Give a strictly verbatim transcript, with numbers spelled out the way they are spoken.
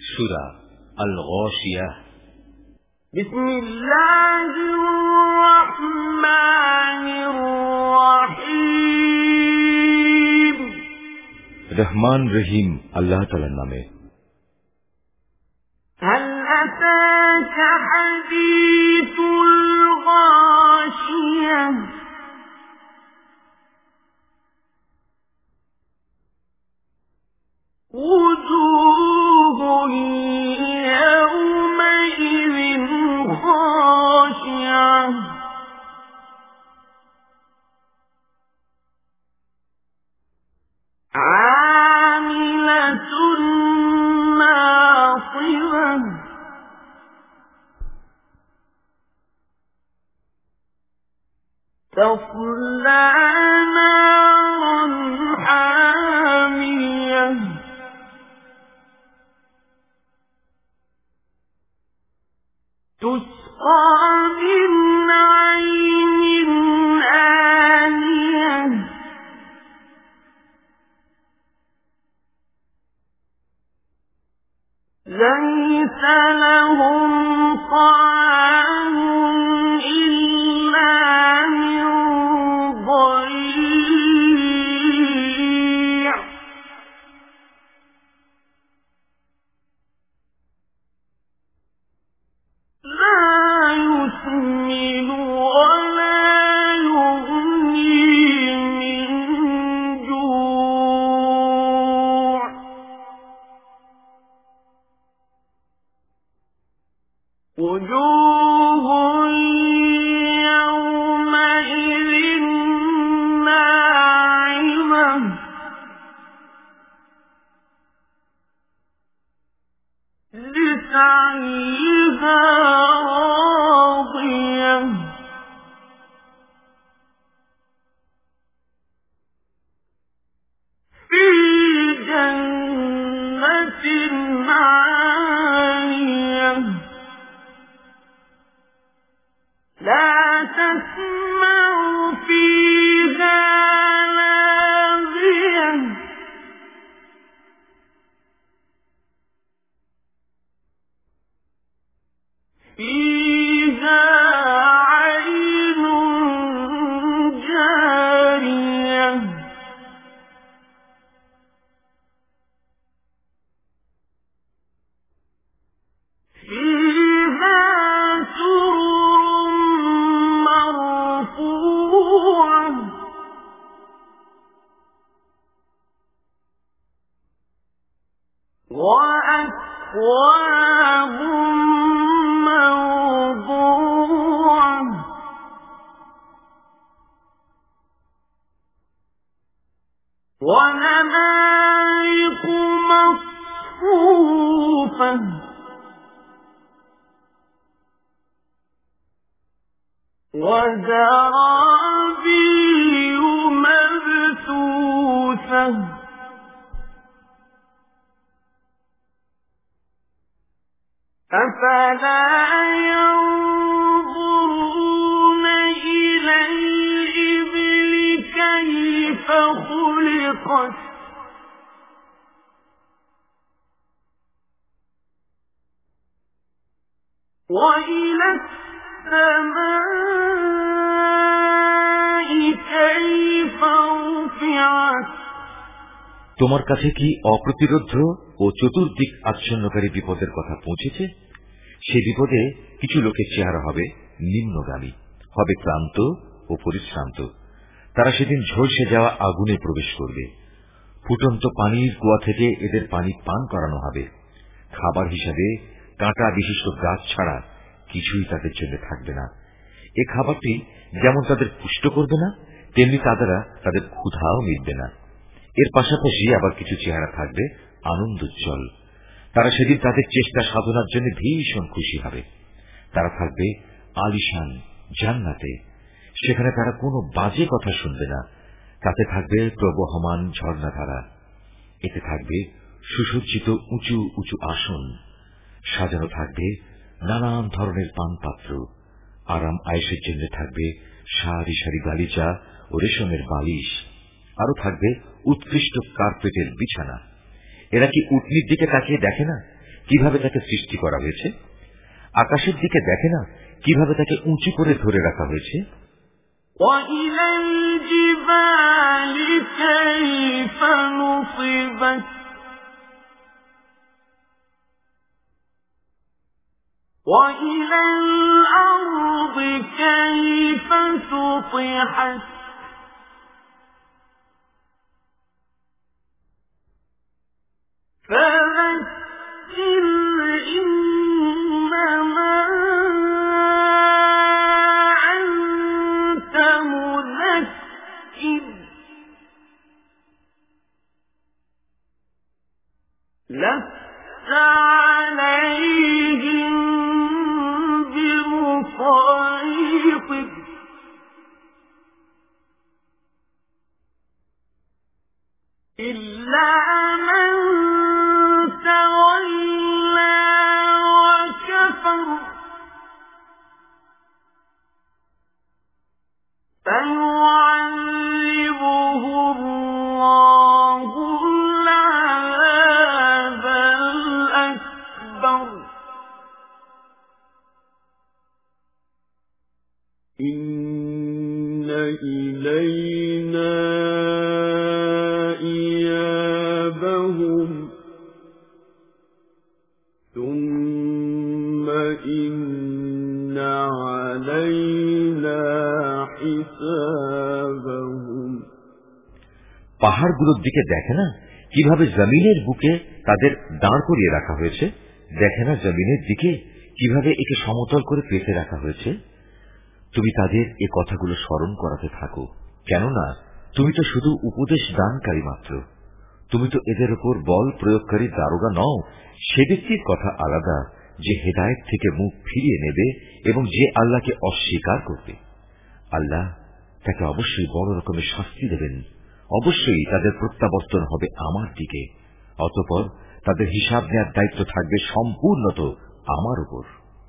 সূরা আল গাশিয়াহ। বিসমিল্লাহির রহমানির রহিম। রহমান রহিম আল্লাহ তাআলার নামে। হাল আতাকা হাদিসুল গাশিয়াহ। وجوه يومئذ خاشعة عاملة ناصبة تصلى نارا حامية تسقى من عين آنية ليس لهم طعام إلا من ضريع لا يسمن ولا يغني من جوع وجوه يومئذ ناعمة لسعيها راضية في جنة عالية لا تسمع فيها لاغية فيها عين جارية فيها سرر مرفوعة وأكواب موضوعة ونمارق مصفوفة وزرابي مبثوثة أفلا ينظرون إلى الإبل كيف خلقت وإلى السماء كيف رفعت। তোমার কাছে কি অপ্রতিরোধ্য ও চতুর্দিক আচ্ছন্নকারী বিপদের কথা পৌঁছেছে? সে বিপদে কিছু লোকের চেহারা হবে নিম্নগামী, হবে ক্লান্ত ও পরিশ্রান্ত। তারা সেদিন ঝলসে যাওয়া আগুনে প্রবেশ করবে। ফুটন্ত পানির কুয়া থেকে এদের পানি পান করানো হবে। খাবার হিসাবে কাঁটা বিশিষ্ট গাছ ছাড়া কিছুই তাদের জন্য থাকবে না। এ খাবারটি যেমন তাদের পুষ্ট করবে না, তেমনি তাদেরা তাদের ক্ষুধাও মিটবে না। এর পাশাপাশি আবার কিছু চেহারা থাকবে আনন্দোজ্জ্বল। তারা সেদিন তাদের চেষ্টা সাধনার জন্য ভীষণ খুশি হবে। তারা থাকবে আলিশান জান্নাতে। সেখানে তারা কোনো বাজে কথা শুনবে না। তাতে থাকবে প্রবহমান ঝর্ণাধারা। এতে থাকবে সুসজ্জিত উঁচু উঁচু আসন। সাজানো থাকবে নানান ধরনের পানপাত্র। আরাম আয়েশের জন্য থাকবে সারি সারি গালিচা ও রেশমের বালিশ। আরো থাকবে উৎকৃষ্ট কার্পেটের বিছানা। এরা কি উটনির দিকে তাকিয়ে দেখে না? কিভাবে তাকে সৃষ্টি করা হয়েছে? আকাশের দিকে দেখে না কিভাবে তাকে উঁচু করে ধরে রাখা হয়েছে? وَإِلَى الْجِبَالِ كَيْفَ نُصِبَتْ وَإِلَى الْأَرْضِ كَيْفَ سُطِحَتْ فَذَكِّرْ إِنَّمَا أَنْتَ مُذَكِّرٌ لَّسْتَ عَلَيْهِم بِمُصَيْطِرٍ إِلَّا مَن تَوَلَّىٰ وَكَفَرَ فَيُعَذِّبُهُ اللَّهُ الْعَذَابَ الْأَكْبَرَ إِنَّ إِلَيْنَا إِيَابَهُمْ ثُمَّ إِنَّ عَلَيْنَا حِسَابَهُمْ পাহাড়গুলোর দিকে দেখে না কিভাবে জমিনের বুকে তাদের দাঁড় করিয়ে রাখা হয়েছে? দেখে না জমিনের দিকে কিভাবে একে সমতল করে পেতে রাখা হয়েছে? তুমি তাদের এ কথাগুলো স্মরণ করাতে থাকো, কেননা তুমি তো শুধু উপদেশ দানকারী মাত্র। তুমি তো এদের উপর বল প্রয়োগকারী দারোগা নও। সে ব্যক্তির কথা আলাদা যে হেদায়েত থেকে মুখ ফিরিয়ে নেবে এবং যে আল্লাহকে অস্বীকার করবে। আল্লাহ তাকে অবশ্যই বড় রকমের শাস্তি দেবেন। অবশ্যই তাদের প্রত্যাবর্তন হবে আমার দিকে। অতঃপর তাদের হিসাব নেওয়ার দায়িত্ব থাকবে সম্পূর্ণত আমার উপর।